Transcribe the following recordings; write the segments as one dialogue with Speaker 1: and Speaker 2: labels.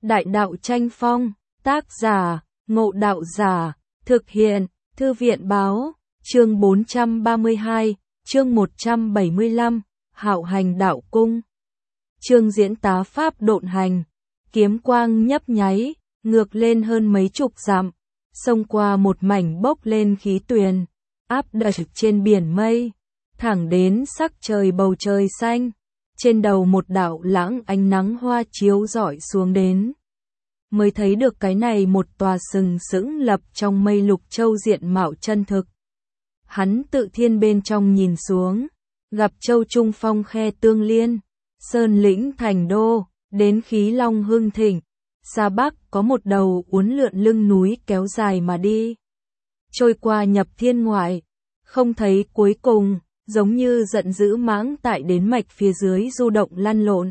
Speaker 1: Đại đạo tranh phong, tác giả, Ngộ Đạo Giả, thực hiện, Thư viện báo, chương 432, chương 175, Hạo Hành Đạo Cung. Trương Diễn tá pháp độn hành, kiếm quang nhấp nháy, ngược lên hơn mấy chục dặm, xông qua một mảnh bốc lên khí tuyền, áp đặt trên biển mây, thẳng đến sắc trời bầu trời xanh, trên đầu một đạo lãng ánh nắng hoa chiếu rọi xuống đến. Mới thấy được cái này một tòa sừng sững lập trong mây lục châu diện mạo chân thực. Hắn tự thiên bên trong nhìn xuống, gặp châu trung phong khe tương liên, sơn lĩnh thành đô, đến khí long hưng thịnh, xa bắc có một đầu uốn lượn lưng núi kéo dài mà đi. Trôi qua nhập thiên ngoại, không thấy cuối cùng, giống như giận dữ mãng tại đến mạch phía dưới du động lăn lộn.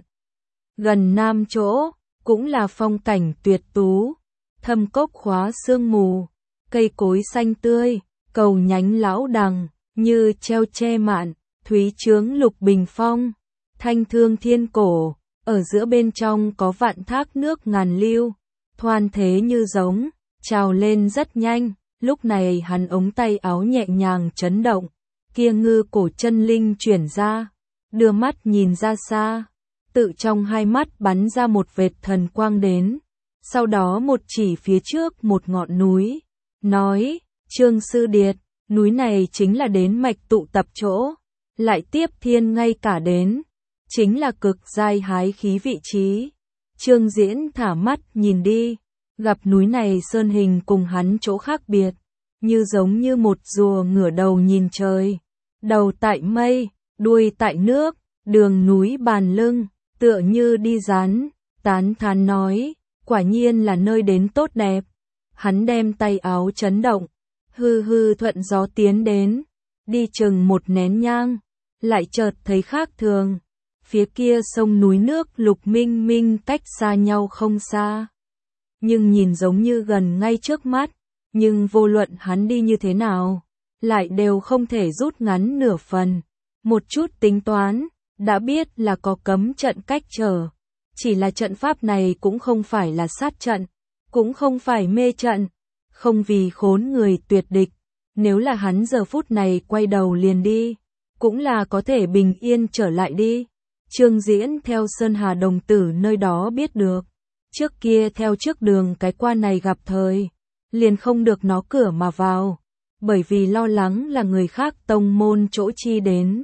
Speaker 1: Gần nam chỗ, cũng là phong cảnh tuyệt tú, thâm cốc khóa sương mù, cây cối xanh tươi, cầu nhánh lão đằng, như treo che mạn, thúy chướng lục bình phong, thanh thương thiên cổ, ở giữa bên trong có vạn thác nước ngàn lưu, thoan thế như giống, trào lên rất nhanh, lúc này hắn ống tay áo nhẹ nhàng chấn động, kia ngư cổ chân linh chuyển ra, đưa mắt nhìn ra xa. Tự trong hai mắt bắn ra một vệt thần quang đến, sau đó một chỉ phía trước một ngọn núi, nói, Trương Sư Điệt, núi này chính là đến mạch tụ tập chỗ, lại tiếp thiên ngay cả đến, chính là cực giai hái khí vị trí. Trương Diễn thả mắt nhìn đi, gặp núi này sơn hình cùng hắn chỗ khác biệt, như giống như một rùa ngửa đầu nhìn trời, đầu tại mây, đuôi tại nước, đường núi bàn lưng. Tựa như đi rán, tán thán nói, quả nhiên là nơi đến tốt đẹp. Hắn đem tay áo chấn động, hư hư thuận gió tiến đến, đi chừng một nén nhang, lại chợt thấy khác thường. Phía kia sông núi nước lục minh minh cách xa nhau không xa, nhưng nhìn giống như gần ngay trước mắt, nhưng vô luận hắn đi như thế nào, lại đều không thể rút ngắn nửa phần. Một chút tính toán, đã biết là có cấm trận cách trở, chỉ là trận pháp này cũng không phải là sát trận, cũng không phải mê trận, không vì khốn người tuyệt địch, nếu là hắn giờ phút này quay đầu liền đi, cũng là có thể bình yên trở lại đi. Trương Diễn theo Sơn Hà đồng tử nơi đó biết được, trước kia theo trước đường cái qua này gặp thời, liền không được nó cửa mà vào, bởi vì lo lắng là người khác tông môn chỗ chi đến.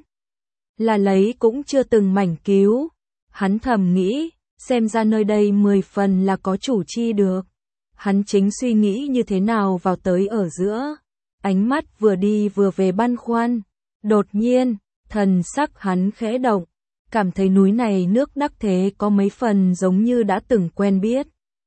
Speaker 1: Là lấy cũng chưa từng mảnh cứu, hắn thầm nghĩ, xem ra nơi đây 10 phần là có chủ chi được. Hắn chính suy nghĩ như thế nào vào tới ở giữa, ánh mắt vừa đi vừa về băn khoăn, đột nhiên, thần sắc hắn khẽ động, cảm thấy núi này nước đắc thế có mấy phần giống như đã từng quen biết.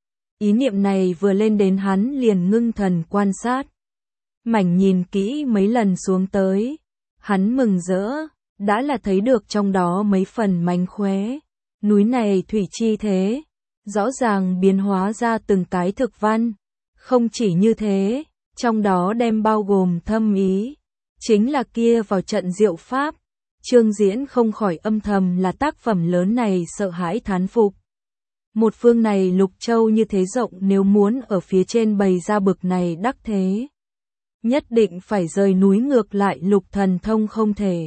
Speaker 1: Ý niệm này vừa lên đến hắn liền ngưng thần quan sát, mảnh nhìn kỹ mấy lần xuống tới, hắn mừng rỡ. Đã là thấy được trong đó mấy phần mánh khóe, núi này thủy chi thế, rõ ràng biến hóa ra từng cái thực văn, không chỉ như thế, trong đó đem bao gồm thâm ý, chính là kia vào trận diệu pháp. Trương Diễn không khỏi âm thầm là tác phẩm lớn này sợ hãi thán phục. Một phương này lục châu như thế rộng, nếu muốn ở phía trên bày ra bực này đắc thế, nhất định phải rời núi ngược lại lục thần thông không thể.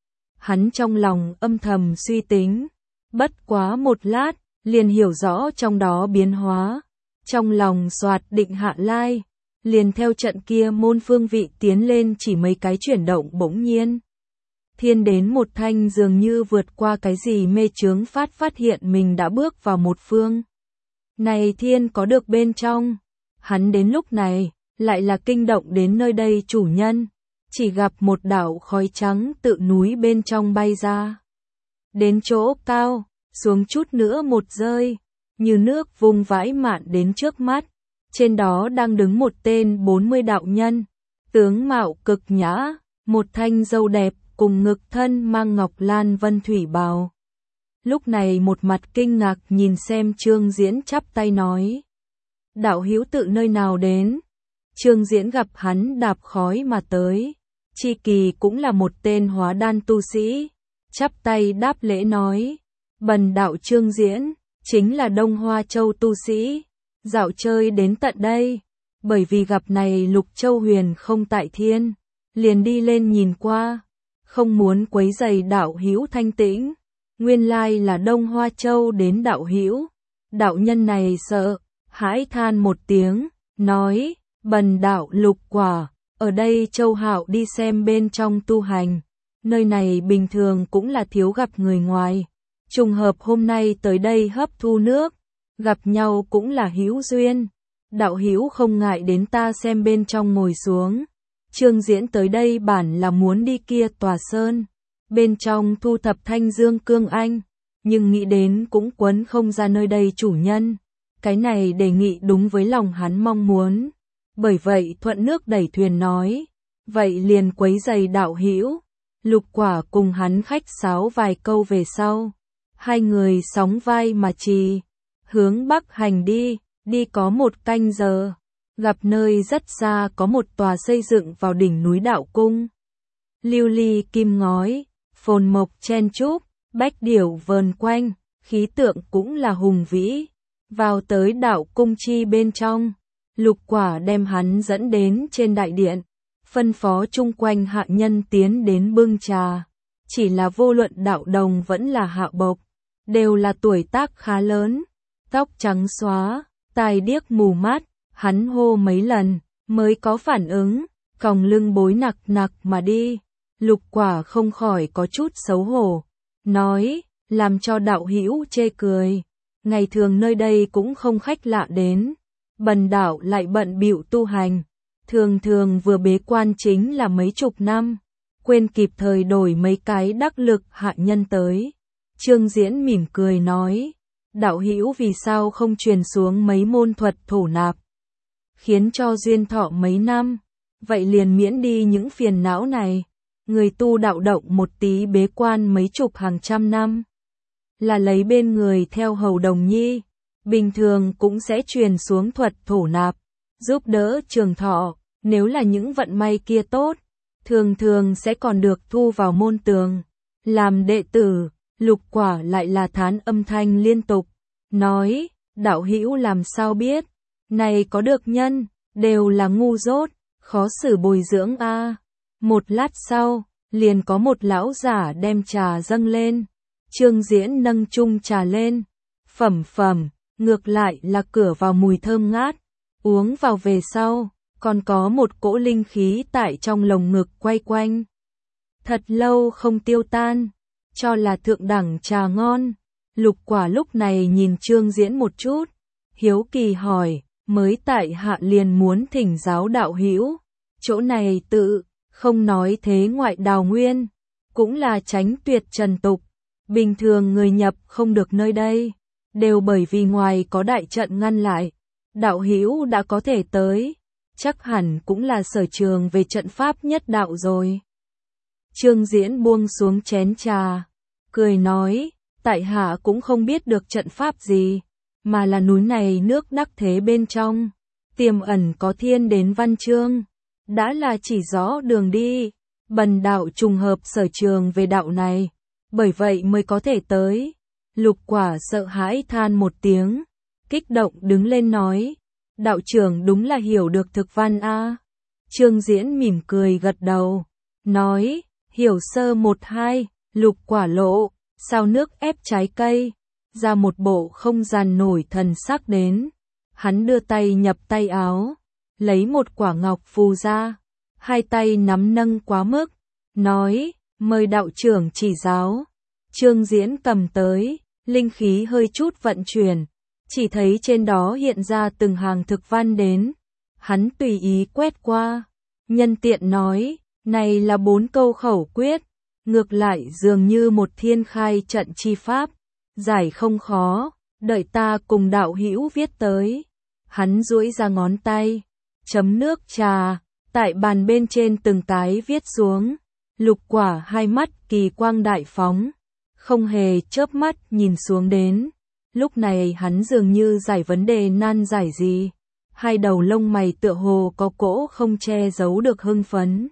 Speaker 1: Hắn trong lòng âm thầm suy tính, bất quá một lát, liền hiểu rõ trong đó biến hóa, trong lòng xoạt định hạ lai, liền theo trận kia môn phương vị tiến lên chỉ mấy cái chuyển động bỗng nhiên. Thiên đến một thanh dường như vượt qua cái gì mê chướng phát hiện mình đã bước vào một phương. Này thiên có được bên trong, hắn đến lúc này, lại là kinh động đến nơi đây chủ nhân. Chỉ gặp một đạo khói trắng tự núi bên trong bay ra. Đến chỗ cao, xuống chút nữa một rơi, như nước vung vãi mạn đến trước mắt. Trên đó đang đứng một tên 40 đạo nhân, tướng mạo cực nhã, một thanh dâu đẹp cùng ngực thân mang ngọc lan vân thủy bào. Lúc này một mặt kinh ngạc nhìn xem Trương Diễn chắp tay nói. Đạo hữu tự nơi nào đến? Trương Diễn gặp hắn đạp khói mà tới. Chi kỳ cũng là một tên hóa đan tu sĩ, chắp tay đáp lễ nói, bần đạo Trương Diễn, chính là Đông Hoa Châu tu sĩ, dạo chơi đến tận đây, bởi vì gặp này Lục Châu Huyền không tại thiên, liền đi lên nhìn qua, không muốn quấy rầy đạo hữu thanh tĩnh, nguyên lai là Đông Hoa Châu đến đạo hữu. Đạo nhân này sợ, hãi than một tiếng, nói, bần đạo Lục Quả, ở đây Châu Hạo đi xem bên trong tu hành, nơi này bình thường cũng là thiếu gặp người ngoài, trùng hợp hôm nay tới đây hấp thu nước, gặp nhau cũng là hữu duyên, đạo hữu không ngại đến ta xem bên trong ngồi xuống. Trương Diễn tới đây bản là muốn đi kia tòa sơn, bên trong thu thập thanh dương cương anh, nhưng nghĩ đến cũng quấn không ra nơi đây chủ nhân, cái này đề nghị đúng với lòng hắn mong muốn, bởi vậy thuận nước đẩy thuyền nói, vậy liền quấy giày đạo hữu. Lục Quả cùng hắn khách sáo vài câu về sau, hai người sóng vai mà trì, hướng bắc hành đi, đi có một canh giờ, gặp nơi rất xa có một tòa xây dựng vào đỉnh núi đạo cung. Lưu ly kim ngói, phồn mộc chen chúc, bách điểu vờn quanh, khí tượng cũng là hùng vĩ. Vào tới đạo cung chi bên trong, Lục Quả đem hắn dẫn đến trên đại điện, phân phó chung quanh hạ nhân tiến đến bưng trà. Chỉ là vô luận đạo đồng vẫn là hạ bộc, đều là tuổi tác khá lớn, tóc trắng xóa, tai điếc mù mắt, hắn hô mấy lần, mới có phản ứng, còng lưng bối nặc nặc mà đi. Lục Quả không khỏi có chút xấu hổ, nói, làm cho đạo hữu chê cười, ngày thường nơi đây cũng không khách lạ đến, bần đạo lại bận bịu tu hành, thường thường vừa bế quan chính là mấy chục năm, quên kịp thời đổi mấy cái đắc lực hạ nhân tới. Trương Diễn mỉm cười nói, đạo hữu vì sao không truyền xuống mấy môn thuật thổ nạp, khiến cho duyên thọ mấy năm, vậy liền miễn đi những phiền não này. Người tu đạo động một tí bế quan mấy chục hàng trăm năm, là lấy bên người theo hầu đồng nhi, bình thường cũng sẽ truyền xuống thuật thổ nạp, giúp đỡ trường thọ, nếu là những vận may kia tốt, thường thường sẽ còn được thu vào môn tường, làm đệ tử. Lục Quả lại là thán âm thanh liên tục, nói, đạo hữu làm sao biết, này có được nhân, đều là ngu dốt, khó xử bồi dưỡng a. Một lát sau, liền có một lão giả đem trà dâng lên. Trương Diễn nâng chung trà lên. Phẩm, ngược lại là cửa vào mùi thơm ngát. Uống vào về sau, còn có một cỗ linh khí tại trong lồng ngực quay quanh. Thật lâu không tiêu tan, cho là thượng đẳng trà ngon. Lục Quả lúc này nhìn Trương Diễn một chút, hiếu kỳ hỏi, mới tại hạ liền muốn thỉnh giáo đạo hữu, chỗ này tự không nói thế ngoại đào nguyên, cũng là tránh tuyệt trần tục, bình thường người nhập không được nơi đây, đều bởi vì ngoài có đại trận ngăn lại. Đạo hữu đã có thể tới, chắc hẳn cũng là sở trường về trận pháp nhất đạo rồi. Trương Diễn buông xuống chén trà, cười nói, tại hạ cũng không biết được trận pháp gì, mà là núi này nước đắc thế bên trong, tiềm ẩn có thiên đến văn chương, đã là chỉ rõ đường đi, bần đạo trùng hợp sở trường về đạo này, bởi vậy mới có thể tới. Lục Quả sợ hãi than một tiếng, kích động đứng lên nói, đạo trưởng đúng là hiểu được thực văn a. Trương Diễn mỉm cười gật đầu, nói, hiểu sơ một hai. Lục Quả lộ, sao nước ép trái cây, ra một bộ không dàn nổi thần sắc đến. Hắn đưa tay nhập tay áo, lấy một quả ngọc phù ra, hai tay nắm nâng quá mức, nói, mời đạo trưởng chỉ giáo. Trương Diễn cầm tới, linh khí hơi chút vận chuyển, chỉ thấy trên đó hiện ra từng hàng thực văn đến. Hắn tùy ý quét qua, nhân tiện nói, này là 4 câu khẩu quyết, ngược lại dường như một thiên khai trận chi pháp, giải không khó, đợi ta cùng đạo hữu viết tới. Hắn duỗi ra ngón tay, chấm nước trà, tại bàn bên trên từng cái viết xuống. Lục Quả hai mắt kỳ quang đại phóng, không hề chớp mắt nhìn xuống đến. Lúc này hắn dường như giải vấn đề nan giải gì, hai đầu lông mày tựa hồ có cỗ không che giấu được hưng phấn.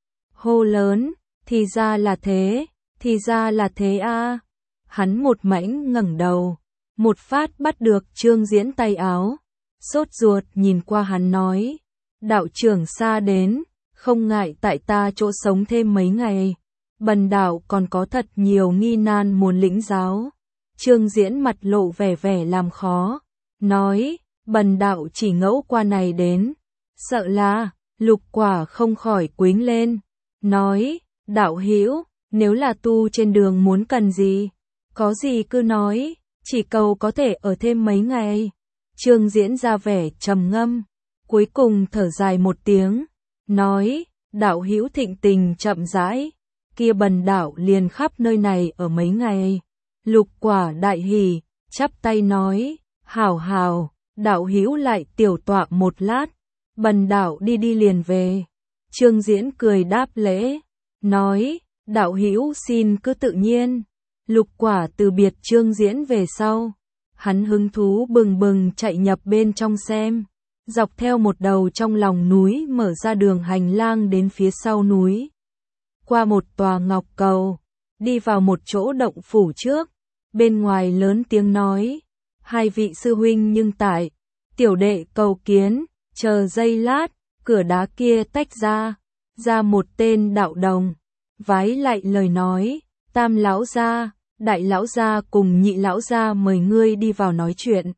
Speaker 1: Hô lớn, thì ra là thế a. Hắn một mãnh ngẩng đầu, một phát bắt được Trương Diễn tay áo, sốt ruột nhìn qua hắn nói, đạo trưởng xa đến, không ngại tại ta chỗ sống thêm mấy ngày, bần đạo còn có thật nhiều nghi nan muốn lĩnh giáo. Trương Diễn mặt lộ vẻ vẻ làm khó, nói, bần đạo chỉ ngẫu qua này đến, sợ là, Lục Quả không khỏi quĩnh lên, nói, đạo hữu, nếu là tu trên đường muốn cần gì, có gì cứ nói, chỉ cầu có thể ở thêm mấy ngày. Trương Diễn ra vẻ trầm ngâm, cuối cùng thở dài một tiếng, nói, đạo hữu thịnh tình chậm rãi, kia bần đạo liền khắp nơi này ở mấy ngày. Lục Quả đại hỉ, chắp tay nói, hảo hảo, đạo hữu lại tiểu tọa một lát, bần đạo đi đi liền về. Trương Diễn cười đáp lễ, nói, đạo hữu xin cứ tự nhiên. Lục Quả từ biệt Trương Diễn về sau, hắn hứng thú bừng bừng chạy nhập bên trong xem, dọc theo một đầu trong lòng núi mở ra đường hành lang đến phía sau núi, qua một tòa ngọc cầu, đi vào một chỗ động phủ trước, bên ngoài lớn tiếng nói, hai vị sư huynh nhưng tại, tiểu đệ cầu kiến, chờ giây lát, cửa đá kia tách ra một tên đạo đồng, vái lại lời nói, tam lão gia, đại lão gia cùng nhị lão gia mời ngươi đi vào nói chuyện.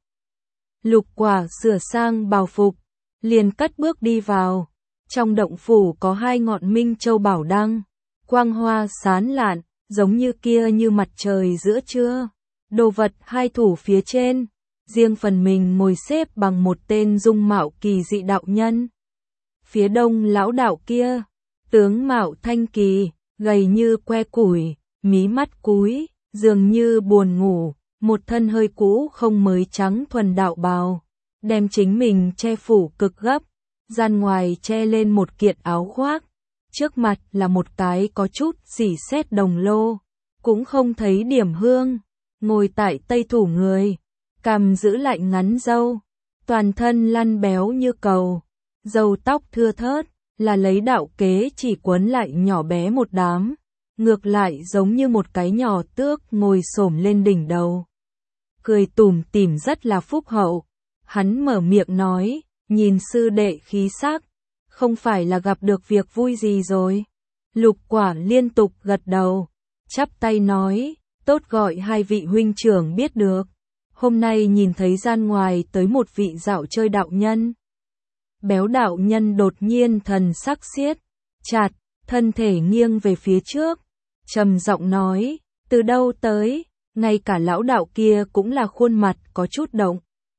Speaker 1: Lục Quả sửa sang bào phục, liền cất bước đi vào, trong động phủ có hai ngọn minh châu bảo đăng, quang hoa sáng lạn, giống như kia như mặt trời giữa trưa, đồ vật hai thủ phía trên, riêng phần mình ngồi xếp bằng một tên dung mạo kỳ dị đạo nhân. Phía đông lão đạo kia, tướng mạo thanh kỳ, gầy như que củi, mí mắt cúi, dường như buồn ngủ, một thân hơi cũ không mới trắng thuần đạo bào, đem chính mình che phủ cực gấp, gian ngoài che lên một kiện áo khoác, trước mặt là một cái có chút rỉ sét đồng lô, cũng không thấy điểm hương, ngồi tại tây thủ người, cằm giữ lại ngắn râu, toàn thân lăn béo như cầu, râu tóc thưa thớt, là lấy đạo kế chỉ quấn lại nhỏ bé một đám, ngược lại giống như một cái nhỏ tước ngồi xổm lên đỉnh đầu. Cười tủm tỉm rất là phúc hậu, hắn mở miệng nói, nhìn sư đệ khí sắc, không phải là gặp được việc vui gì rồi. Lục Quả liên tục gật đầu, chắp tay nói, tốt gọi hai vị huynh trưởng biết được, hôm nay nhìn thấy gian ngoài tới một vị dạo chơi đạo nhân. Béo đạo nhân đột nhiên thần sắc siết chặt, thân thể nghiêng về phía trước, trầm giọng nói, từ đâu tới, ngay cả lão đạo kia cũng là khuôn mặt có chút động.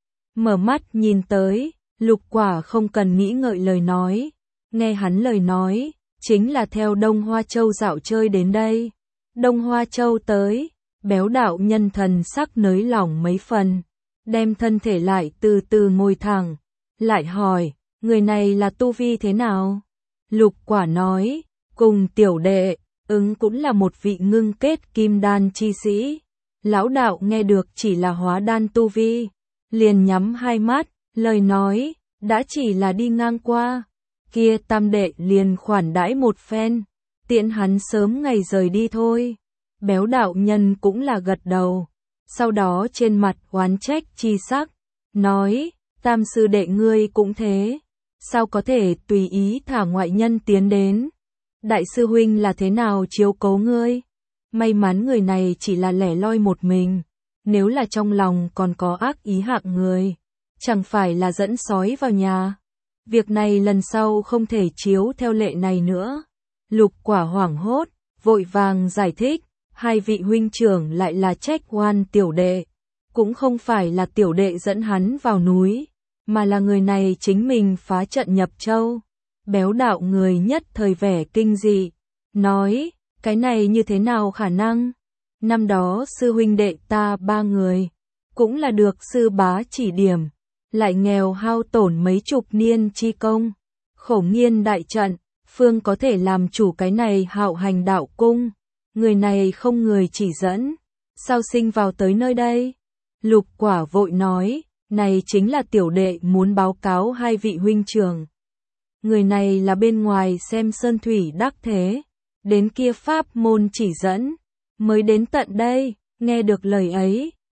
Speaker 1: Mở mắt nhìn tới, Lục Quả không cần nghĩ ngợi lời nói, nghe hắn lời nói, chính là theo Đông Hoa Châu dạo chơi đến đây. Đông Hoa Châu tới, béo đạo nhân thần sắc nới lỏng mấy phần, đem thân thể lại từ từ ngồi thẳng, lại hỏi, người này là tu vi thế nào? Lục Quả nói, cùng tiểu đệ, ứng cũng là một vị ngưng kết kim đan chi sĩ. Lão đạo nghe được chỉ là hóa đan tu vi, liền nhắm hai mắt, lời nói, đã chỉ là đi ngang qua, kia tam đệ liền khoản đãi một phen, tiễn hắn sớm ngày rời đi thôi. Béo đạo nhân cũng là gật đầu, sau đó trên mặt oán trách chi sắc, nói, tam sư đệ ngươi cũng thế, sao có thể tùy ý thả ngoại nhân tiến đến, đại sư huynh là thế nào chiếu cố ngươi, may mắn người này chỉ là lẻ loi một mình, nếu là trong lòng còn có ác ý hạng người, chẳng phải là dẫn sói vào nhà, việc này lần sau không thể chiếu theo lệ này nữa. Lục Quả hoảng hốt, vội vàng giải thích, hai vị huynh trưởng lại là trách oan tiểu đệ, cũng không phải là tiểu đệ dẫn hắn vào núi, mà là người này chính mình phá trận nhập châu. Béo đạo người nhất thời vẻ kinh dị, nói, cái này như thế nào khả năng? Năm đó sư huynh đệ ta ba người, cũng là được sư bá chỉ điểm, lại nghèo hao tổn mấy chục niên chi công, khổ nghiên đại trận, phương có thể làm chủ cái này hạo hành đạo cung, người này không người chỉ dẫn, sao sinh vào tới nơi đây? Lục Quả vội nói, này chính là tiểu đệ muốn báo cáo hai vị huynh trưởng. Người này là bên ngoài xem sơn thủy đắc thế, đến kia pháp môn chỉ dẫn, mới đến tận đây. Nghe được lời ấy,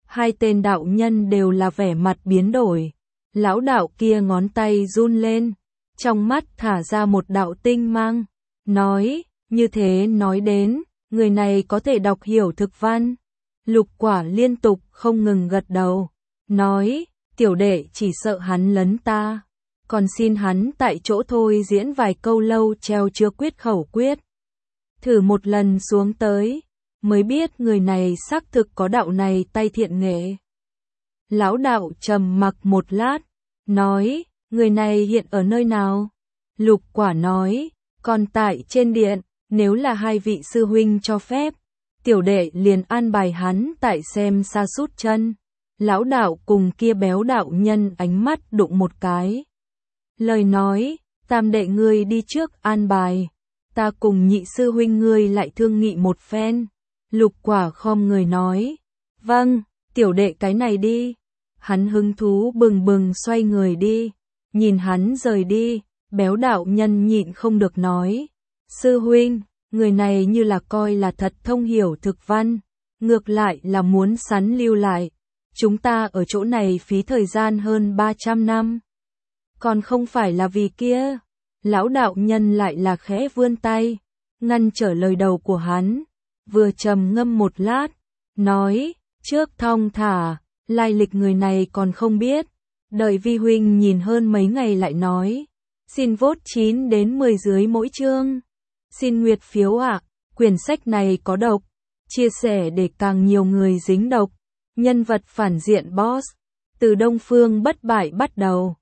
Speaker 1: Hai tên đạo nhân đều là vẻ mặt biến đổi. Lão đạo kia ngón tay run lên, trong mắt thả ra một đạo tinh mang, nói, như thế nói đến, người này có thể đọc hiểu thực văn. Lục Quả liên tục không ngừng gật đầu, nói, tiểu đệ chỉ sợ hắn lấn ta, còn xin hắn tại chỗ thôi diễn vài câu lâu treo chưa quyết khẩu quyết. Thử một lần xuống tới, mới biết người này xác thực có đạo này tay thiện nghệ. Lão đạo trầm mặc một lát, nói, người này hiện ở nơi nào? Lục Quả nói, còn tại trên điện, nếu là hai vị sư huynh cho phép, tiểu đệ liền an bài hắn tại xem sa sút chân. Lão đạo cùng kia béo đạo nhân ánh mắt đụng một cái. Lời nói, tam đệ ngươi đi trước an bài, ta cùng nhị sư huynh ngươi lại thương nghị một phen. Lục Quả khom người nói, vâng, tiểu đệ cái này đi. Hắn hứng thú bừng bừng xoay người đi, nhìn hắn rời đi, béo đạo nhân nhịn không được nói, sư huynh, người này như là coi là thật thông hiểu thực văn, ngược lại là muốn sắn lưu lại. Chúng ta ở chỗ này phí thời gian hơn 300 năm. Còn không phải là vì kia. Lão đạo nhân lại là khẽ vươn tay, ngăn trở lời đầu của hắn, vừa trầm ngâm một lát, nói, trước thong thả, lai lịch người này còn không biết. Đợi vi huynh nhìn hơn mấy ngày lại nói. Xin vote 9 đến 10 dưới mỗi chương. Xin nguyệt phiếu ạ, quyển sách này có độc. Chia sẻ để càng nhiều người dính độc. Nhân vật phản diện boss. Từ Đông Phương bất bại bắt đầu.